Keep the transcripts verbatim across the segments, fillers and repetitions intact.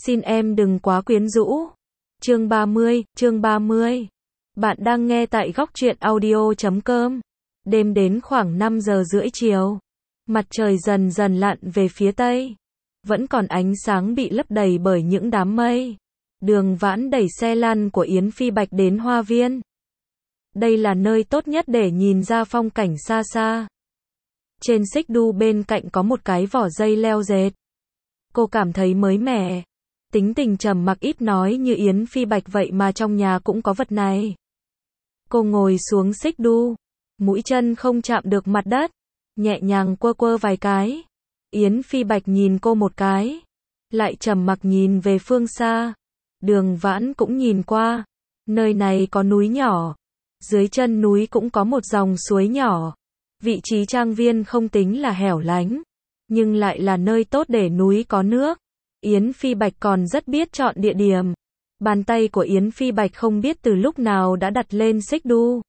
Xin em đừng quá quyến rũ. Chương ba mươi, chương ba mươi. Bạn đang nghe tại góc truyện audio chấm com. Đêm đến khoảng năm giờ rưỡi chiều. Mặt trời dần dần lặn về phía tây. Vẫn còn ánh sáng bị lấp đầy bởi những đám mây. Đường Vãn đẩy xe lăn của Yến Phi Bạch đến hoa viên. Đây là nơi tốt nhất để nhìn ra phong cảnh xa xa. Trên xích đu bên cạnh có một cái vỏ dây leo dệt. Cô cảm thấy mới mẻ. Tính tình trầm mặc ít nói như Yến Phi Bạch vậy mà trong nhà cũng có vật này. Cô ngồi xuống xích đu, mũi chân không chạm được mặt đất, nhẹ nhàng quơ quơ vài cái. Yến Phi Bạch nhìn cô một cái, lại trầm mặc nhìn về phương xa. Đường Vãn cũng nhìn qua, nơi này có núi nhỏ, dưới chân núi cũng có một dòng suối nhỏ. Vị trí trang viên không tính là hẻo lánh, nhưng lại là nơi tốt để núi có nước. Yến Phi Bạch còn rất biết chọn địa điểm. Bàn tay của Yến Phi Bạch không biết từ lúc nào đã đặt lên xích đu.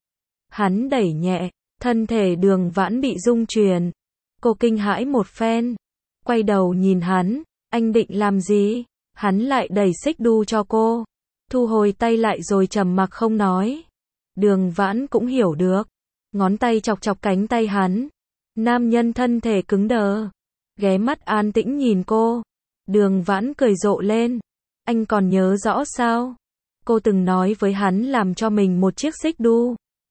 Hắn đẩy nhẹ, thân thể Đường Vãn bị rung chuyển. Cô kinh hãi một phen, quay đầu nhìn hắn, anh định làm gì? Hắn lại đẩy xích đu cho cô, thu hồi tay lại rồi trầm mặc không nói. Đường Vãn cũng hiểu được, ngón tay chọc chọc cánh tay hắn. Nam nhân thân thể cứng đờ, ghé mắt an tĩnh nhìn cô. Đường Vãn cười rộ lên. Anh còn nhớ rõ sao? Cô từng nói với hắn làm cho mình một chiếc xích đu.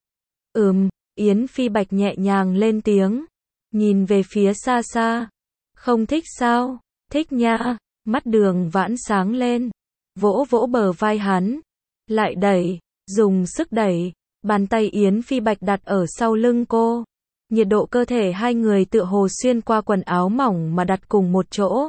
Ừm, Yến Phi Bạch nhẹ nhàng lên tiếng, nhìn về phía xa xa. Không thích sao? Thích nha. Mắt Đường Vãn sáng lên, vỗ vỗ bờ vai hắn, lại đẩy, dùng sức đẩy. Bàn tay Yến Phi Bạch đặt ở sau lưng cô. Nhiệt độ cơ thể hai người tựa hồ xuyên qua quần áo mỏng mà đặt cùng một chỗ.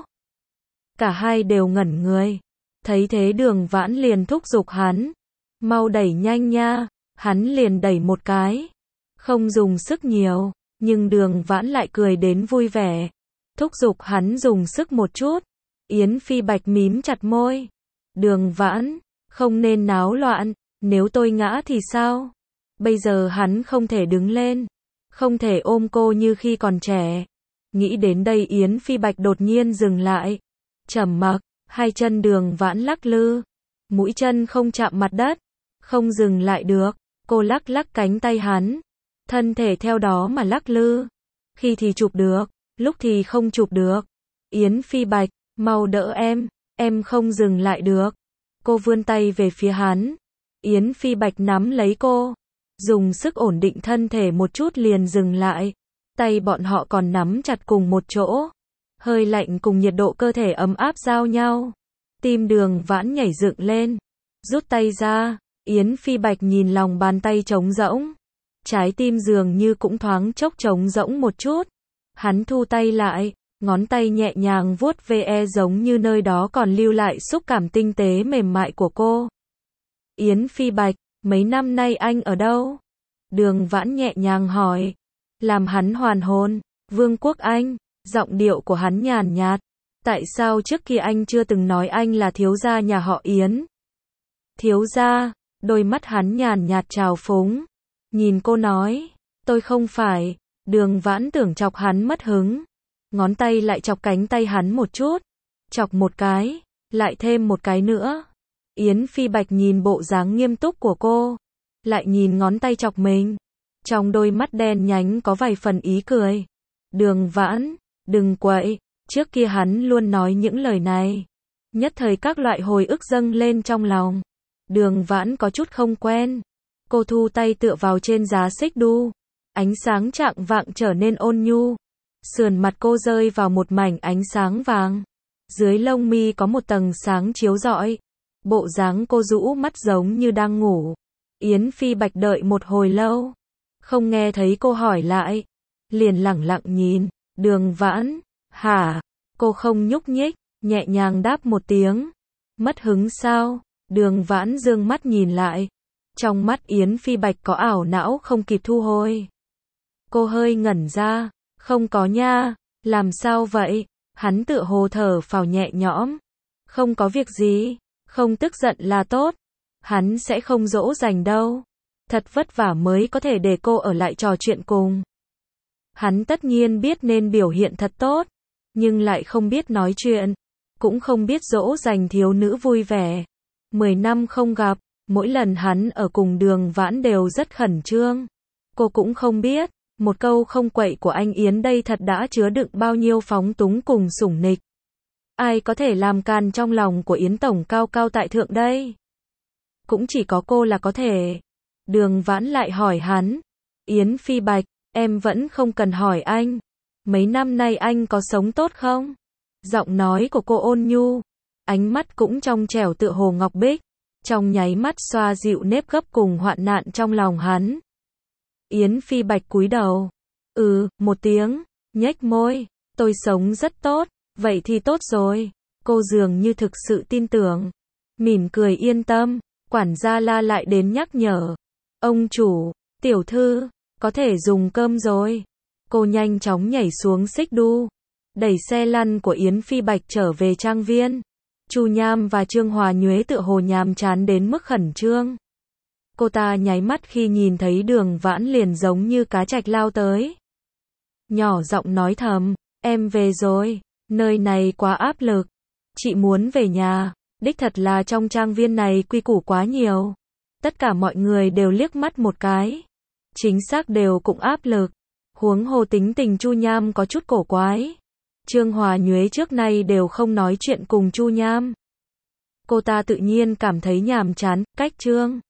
Cả hai đều ngẩn người. Thấy thế Đường Vãn liền thúc giục hắn. Mau đẩy nhanh nha. Hắn liền đẩy một cái. Không dùng sức nhiều, nhưng Đường Vãn lại cười đến vui vẻ. Thúc giục hắn dùng sức một chút. Yến Phi Bạch mím chặt môi. Đường Vãn, không nên náo loạn. Nếu tôi ngã thì sao? Bây giờ hắn không thể đứng lên, không thể ôm cô như khi còn trẻ. Nghĩ đến đây Yến Phi Bạch đột nhiên dừng lại. Trầm mặc, hai chân Đường Vãn lắc lư, mũi chân không chạm mặt đất, không dừng lại được. Cô lắc lắc cánh tay hắn, thân thể theo đó mà lắc lư. Khi thì chụp được, lúc thì không chụp được. Yến Phi Bạch, mau đỡ em, em không dừng lại được. Cô vươn tay về phía hắn. Yến Phi Bạch nắm lấy cô, dùng sức ổn định thân thể một chút liền dừng lại. Tay bọn họ còn nắm chặt cùng một chỗ. Hơi lạnh cùng nhiệt độ cơ thể ấm áp giao nhau. Tim Đường Vãn nhảy dựng lên. Rút tay ra, Yến Phi Bạch nhìn lòng bàn tay trống rỗng. Trái tim dường như cũng thoáng chốc trống rỗng một chút. Hắn thu tay lại, ngón tay nhẹ nhàng vuốt ve giống như nơi đó còn lưu lại xúc cảm tinh tế mềm mại của cô. Yến Phi Bạch, mấy năm nay anh ở đâu? Đường Vãn nhẹ nhàng hỏi. Làm hắn hoàn hồn. Vương quốc Anh. Giọng điệu của hắn nhàn nhạt. Tại sao trước kia anh chưa từng nói anh là thiếu gia nhà họ Yến? Thiếu gia, đôi mắt hắn nhàn nhạt trào phúng. Nhìn cô nói, tôi không phải. Đường Vãn tưởng chọc hắn mất hứng. Ngón tay lại chọc cánh tay hắn một chút. Chọc một cái, lại thêm một cái nữa. Yến Phi Bạch nhìn bộ dáng nghiêm túc của cô, lại nhìn ngón tay chọc mình. Trong đôi mắt đen nhánh có vài phần ý cười. Đường Vãn, đừng quậy. Trước kia hắn luôn nói những lời này. Nhất thời các loại hồi ức dâng lên trong lòng. Đường Vãn có chút không quen. Cô thu tay tựa vào trên giá xích đu. Ánh sáng chạng vạng trở nên ôn nhu. Sườn mặt cô rơi vào một mảnh ánh sáng vàng. Dưới lông mi có một tầng sáng chiếu rọi. Bộ dáng cô rũ mắt giống như đang ngủ. Yến Phi Bạch đợi một hồi lâu, không nghe thấy cô hỏi lại, liền lẳng lặng nhìn. Đường Vãn, hả? Cô không nhúc nhích, nhẹ nhàng đáp một tiếng. Mất hứng sao? Đường Vãn dương mắt nhìn lại. Trong mắt Yến Phi Bạch có ảo não không kịp thu hồi. Cô hơi ngẩn ra. Không có nha. Làm sao vậy? Hắn tựa hồ thở phào nhẹ nhõm. Không có việc gì. Không tức giận là tốt. Hắn sẽ không dỗ dành đâu. Thật vất vả mới có thể để cô ở lại trò chuyện cùng. Hắn tất nhiên biết nên biểu hiện thật tốt, nhưng lại không biết nói chuyện. cũng không biết dỗ dành thiếu nữ vui vẻ. Mười năm không gặp, mỗi lần hắn ở cùng Đường Vãn đều rất khẩn trương. Cô cũng không biết, một câu không quậy của anh Yến đây thật đã chứa đựng bao nhiêu phóng túng cùng sủng nịch. Ai có thể làm càn trong lòng của Yến Tổng cao cao tại thượng đây? Cũng chỉ có cô là có thể. Đường Vãn lại hỏi hắn. Yến Phi Bạch, em vẫn không cần hỏi anh. Mấy năm nay anh có sống tốt không? Giọng nói của cô ôn nhu, ánh mắt cũng trong trẻo tựa hồ ngọc bích, trong nháy mắt xoa dịu nếp gấp cùng hoạn nạn trong lòng hắn. Yến Phi Bạch cúi đầu. Ừ, một tiếng, nhếch môi. Tôi sống rất tốt, vậy thì tốt rồi. Cô dường như thực sự tin tưởng. Mỉm cười yên tâm, quản gia La lại đến nhắc nhở. Ông chủ, tiểu thư, có thể dùng cơm rồi. Cô nhanh chóng nhảy xuống xích đu, đẩy xe lăn của Yến Phi Bạch trở về trang viên. Chu Nham và Trương Hòa Nhuế tựa hồ nhàm chán đến mức khẩn trương. Cô ta nháy mắt khi nhìn thấy Đường Vãn liền giống như cá trạch lao tới. Nhỏ giọng nói thầm, em về rồi, nơi này quá áp lực. Chị muốn về nhà, đích thật là trong trang viên này quy củ quá nhiều. Tất cả mọi người đều liếc mắt một cái. Chính xác đều cũng áp lực. Huống hồ tính tình Chu Nham có chút cổ quái. Trương Hòa Nhuế trước nay đều không nói chuyện cùng Chu Nham. Cô ta tự nhiên cảm thấy nhàm chán, cách Trương